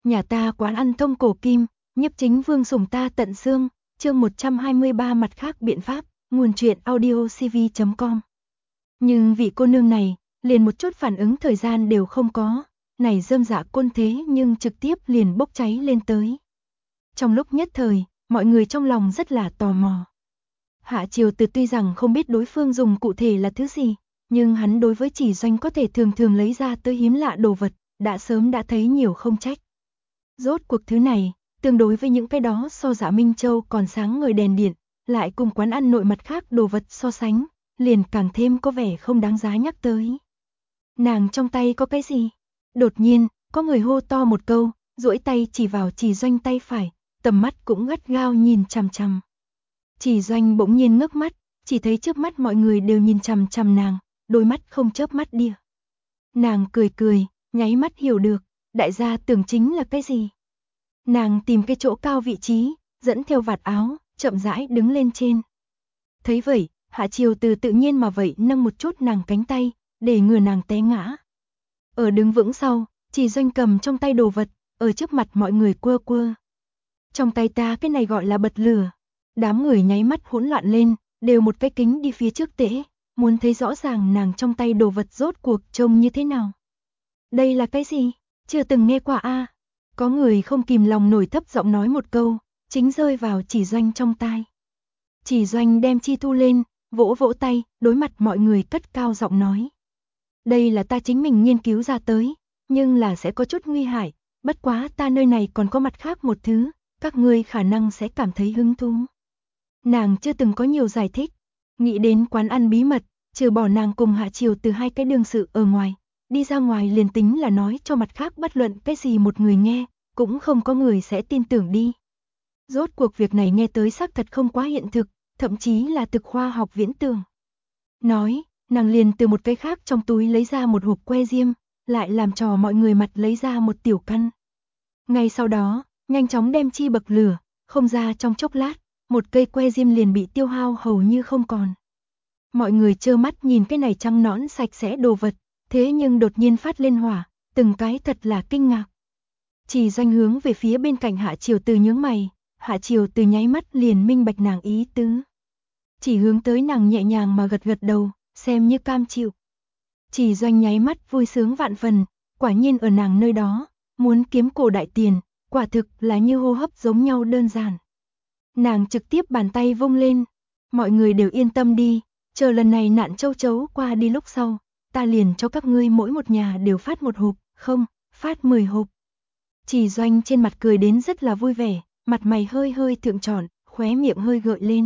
Nhà ta quán ăn thông cổ kim, nhiếp chính vương sủng ta tận xương, chương 123 mặt khác biện pháp, nguồn truyện audio cv.com. Nhưng vị cô nương này, liền một chút phản ứng thời gian đều không có, này rơm rạ côn thế nhưng trực tiếp liền bốc cháy lên tới. Trong lúc nhất thời, mọi người trong lòng rất là tò mò. Hạ Triều Từ tuy rằng không biết đối phương dùng cụ thể là thứ gì, nhưng hắn đối với chỉ doanh có thể thường thường lấy ra tới hiếm lạ đồ vật, đã sớm đã thấy nhiều không trách. Rốt cuộc thứ này, tương đối với những cái đó so Dạ Minh Châu còn sáng ngời đèn điện, lại cùng quán ăn nội mặt khác đồ vật so sánh, liền càng thêm có vẻ không đáng giá nhắc tới. Nàng trong tay có cái gì? Đột nhiên, có người hô to một câu, duỗi tay chỉ vào Chỉ Doanh tay phải, tầm mắt cũng gắt gao nhìn chằm chằm. Chỉ Doanh bỗng nhiên ngước mắt, chỉ thấy trước mắt mọi người đều nhìn chằm chằm nàng, đôi mắt không chớp mắt đia. Nàng cười cười, nháy mắt hiểu được, đại gia tưởng chính là cái gì. Nàng tìm cái chỗ cao vị trí, dẫn theo vạt áo, chậm rãi đứng lên trên. Thấy vậy, Hạ Triều Từ tự nhiên mà vậy nâng một chút nàng cánh tay, để ngừa nàng té ngã. Ở đứng vững sau, Chỉ Doanh cầm trong tay đồ vật, ở trước mặt mọi người quơ quơ. Trong tay ta cái này gọi là bật lửa. Đám người nháy mắt hỗn loạn lên, đều một cái kính đi phía trước tễ, muốn thấy rõ ràng nàng trong tay đồ vật rốt cuộc trông như thế nào. Đây là cái gì? Chưa từng nghe qua a. Có người không kìm lòng nổi thấp giọng nói một câu, chính rơi vào Chỉ Doanh trong tai. Chỉ Doanh đem chi thu lên, vỗ vỗ tay, đối mặt mọi người cất cao giọng nói. Đây là ta chính mình nghiên cứu ra tới, nhưng là sẽ có chút nguy hại, bất quá ta nơi này còn có mặt khác một thứ, các ngươi khả năng sẽ cảm thấy hứng thú. Nàng chưa từng có nhiều giải thích, nghĩ đến quán ăn bí mật, trừ bỏ nàng cùng Hạ Triều Từ hai cái đương sự ở ngoài, đi ra ngoài liền tính là nói cho mặt khác bất luận cái gì một người nghe, cũng không có người sẽ tin tưởng đi. Rốt cuộc việc này nghe tới xác thật không quá hiện thực, thậm chí là thực khoa học viễn tưởng. Nói, nàng liền từ một cái khác trong túi lấy ra một hộp que diêm, lại làm trò mọi người mặt lấy ra một tiểu căn. Ngay sau đó, nhanh chóng đem chi bậc lửa, không ra trong chốc lát, một cây que diêm liền bị tiêu hao hầu như không còn. Mọi người trơ mắt nhìn cái này trắng nõn sạch sẽ đồ vật, thế nhưng đột nhiên phát lên hỏa, từng cái thật là kinh ngạc. Chỉ Doanh hướng về phía bên cạnh Hạ Triều Từ nhướng mày, Hạ Triều Từ nháy mắt liền minh bạch nàng ý tứ. Chỉ hướng tới nàng nhẹ nhàng mà gật gật đầu, xem như cam chịu. Chỉ Doanh nháy mắt vui sướng vạn phần, quả nhiên ở nàng nơi đó, muốn kiếm cổ đại tiền, quả thực là như hô hấp giống nhau đơn giản. Nàng trực tiếp bàn tay vung lên, mọi người đều yên tâm đi, chờ lần này nạn châu chấu qua đi lúc sau, ta liền cho các ngươi mỗi một nhà đều phát một hộp, không, phát 10 hộp. Chỉ Doanh trên mặt cười đến rất là vui vẻ, mặt mày hơi hơi thượng tròn, khóe miệng hơi gợi lên.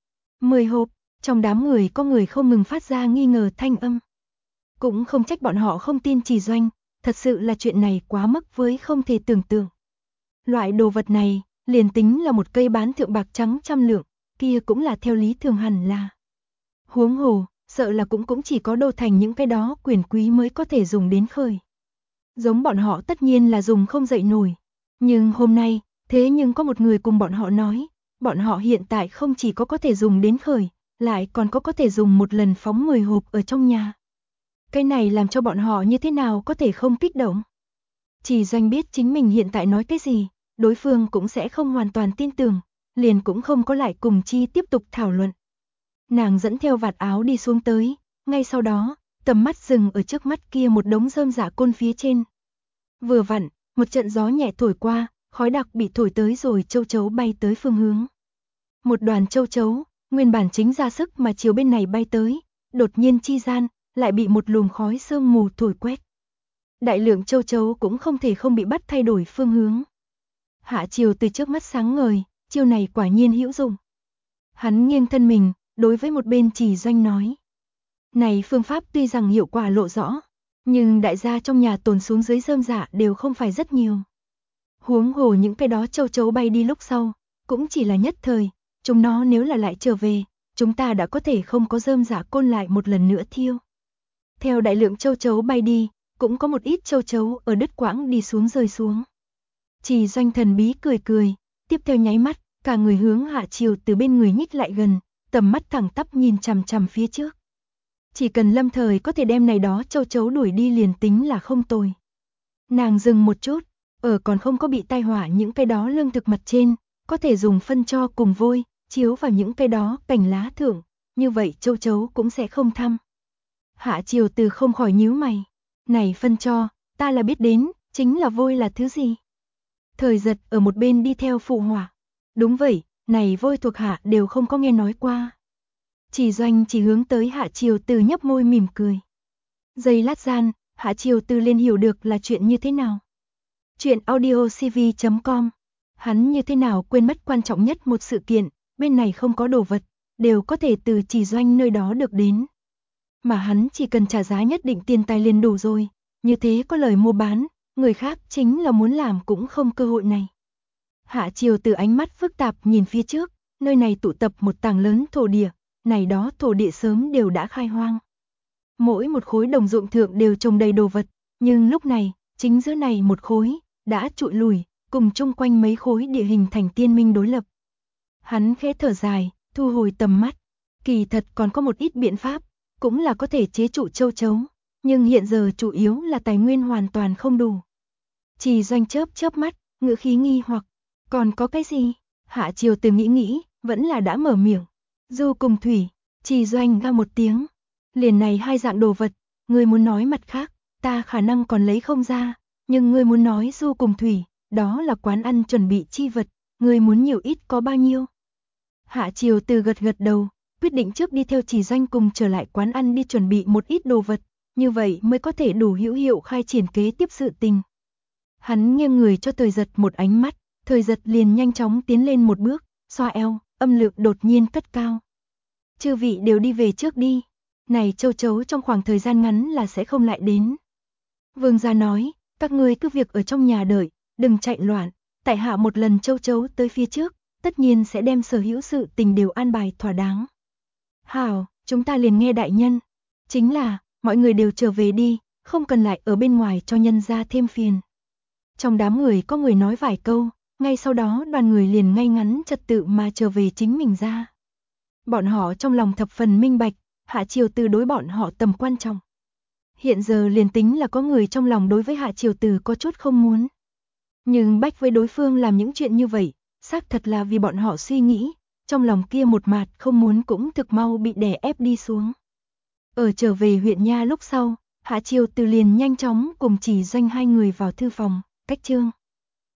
10 hộp, trong đám người có người không ngừng phát ra nghi ngờ thanh âm. Cũng không trách bọn họ không tin Chỉ Doanh, thật sự là chuyện này quá mức với không thể tưởng tượng. Loại đồ vật này, liền tính là một cây bán thượng bạc trắng 100 lượng, kia cũng là theo lý thường hẳn là. Huống hồ, sợ là cũng chỉ có đô thành những cái đó quyền quý mới có thể dùng đến khởi. Giống bọn họ tất nhiên là dùng không dậy nổi. Nhưng hôm nay, thế nhưng có một người cùng bọn họ nói, bọn họ hiện tại không chỉ có thể dùng đến khởi, lại còn có thể dùng một lần phóng 10 hộp ở trong nhà. Cái này làm cho bọn họ như thế nào có thể không kích động. Chỉ Doanh biết chính mình hiện tại nói cái gì, đối phương cũng sẽ không hoàn toàn tin tưởng, liền cũng không có lại cùng chi tiếp tục thảo luận. Nàng dẫn theo vạt áo đi xuống tới, ngay sau đó, tầm mắt dừng ở trước mắt kia một đống rơm rạ côn phía trên. Vừa vặn, một trận gió nhẹ thổi qua, khói đặc bị thổi tới rồi châu chấu bay tới phương hướng. Một đoàn châu chấu, nguyên bản chính ra sức mà chiều bên này bay tới, đột nhiên chi gian, lại bị một luồng khói sương mù thổi quét. Đại lượng châu chấu cũng không thể không bị bắt thay đổi phương hướng. Hạ Triều Từ trước mắt sáng ngời, chiêu này quả nhiên hữu dụng. Hắn nghiêng thân mình, đối với một bên Chỉ Doanh nói. Này phương pháp tuy rằng hiệu quả lộ rõ, nhưng đại gia trong nhà tồn xuống dưới rơm rạ đều không phải rất nhiều. Huống hồ những cái đó châu chấu bay đi lúc sau, cũng chỉ là nhất thời, chúng nó nếu là lại trở về, chúng ta đã có thể không có rơm rạ côn lại một lần nữa thiêu. Theo đại lượng châu chấu bay đi, cũng có một ít châu chấu ở đứt quãng đi xuống rơi xuống. Chỉ Doanh thần bí cười cười, tiếp theo nháy mắt, cả người hướng Hạ Triều Từ bên người nhích lại gần, tầm mắt thẳng tắp nhìn chằm chằm phía trước. Chỉ cần lâm thời có thể đem này đó châu chấu đuổi đi liền tính là không tồi. Nàng dừng một chút, còn không có bị tai họa những cái đó lương thực mặt trên, có thể dùng phân tro cùng vôi, chiếu vào những cái đó cành lá thượng, như vậy châu chấu cũng sẽ không thăm. Hạ Triều Từ không khỏi nhíu mày. Này phân tro, ta là biết đến, chính là vôi là thứ gì? Thời Giật ở một bên đi theo phụ họa. Đúng vậy, này vôi thuộc hạ đều không có nghe nói qua. Chỉ Doanh chỉ hướng tới Hạ Triều Từ nhấp môi mỉm cười. Giây lát gian, Hạ Triều Từ liền hiểu được là chuyện như thế nào. Chuyện audiocv.com. Hắn như thế nào quên mất quan trọng nhất một sự kiện, bên này không có đồ vật, đều có thể từ Chỉ Doanh nơi đó được đến. Mà hắn chỉ cần trả giá nhất định tiền tài liền đủ rồi, như thế có lời mua bán, người khác chính là muốn làm cũng không cơ hội này. Hạ Triều Từ ánh mắt phức tạp nhìn phía trước, nơi này tụ tập một tảng lớn thổ địa, này đó thổ địa sớm đều đã khai hoang. Mỗi một khối đồng ruộng thượng đều trồng đầy đồ vật, nhưng lúc này, chính giữa này một khối, đã trụi lùi, cùng chung quanh mấy khối địa hình thành tiên minh đối lập. Hắn khẽ thở dài, thu hồi tầm mắt, kỳ thật còn có một ít biện pháp, cũng là có thể chế trụ châu chấu, nhưng hiện giờ chủ yếu là tài nguyên hoàn toàn không đủ. Chỉ Doanh chớp mắt, ngữ khí nghi hoặc, còn có cái gì? Hạ Triều Từ nghĩ, vẫn là đã mở miệng. Du cùng thủy, Chỉ Doanh ga một tiếng. Liền này hai dạng đồ vật, ngươi muốn nói mặt khác, ta khả năng còn lấy không ra, nhưng ngươi muốn nói du cùng thủy, đó là quán ăn chuẩn bị chi vật, ngươi muốn nhiều ít có bao nhiêu? Hạ Triều Từ gật đầu, quyết định trước đi theo Chỉ Doanh cùng trở lại quán ăn đi chuẩn bị một ít đồ vật, như vậy mới có thể đủ hữu hiệu khai triển kế tiếp sự tình. Hắn nghiêng người cho Thời Giật một ánh mắt, Thời Giật liền nhanh chóng tiến lên một bước, xoa eo, âm lượng đột nhiên cất cao. Chư vị đều đi về trước đi, này châu chấu trong khoảng thời gian ngắn là sẽ không lại đến. Vương gia nói, các ngươi cứ việc ở trong nhà đợi, đừng chạy loạn, tại hạ một lần châu chấu tới phía trước, tất nhiên sẽ đem sở hữu sự tình đều an bài thỏa đáng. Hảo, chúng ta liền nghe đại nhân. Chính là, mọi người đều trở về đi, không cần lại ở bên ngoài cho nhân gia thêm phiền. Trong đám người có người nói vài câu, ngay sau đó đoàn người liền ngay ngắn trật tự mà trở về chính mình ra. Bọn họ trong lòng thập phần minh bạch, Hạ Triều Từ đối bọn họ tầm quan trọng. Hiện giờ liền tính là có người trong lòng đối với Hạ Triều Từ có chút không muốn. Nhưng bách với đối phương làm những chuyện như vậy, xác thật là vì bọn họ suy nghĩ, trong lòng kia một mạt không muốn cũng thực mau bị đè ép đi xuống. Ở trở về huyện Nha lúc sau, Hạ Triều Từ liền nhanh chóng cùng Chỉ Doanh hai người vào thư phòng, cách chương.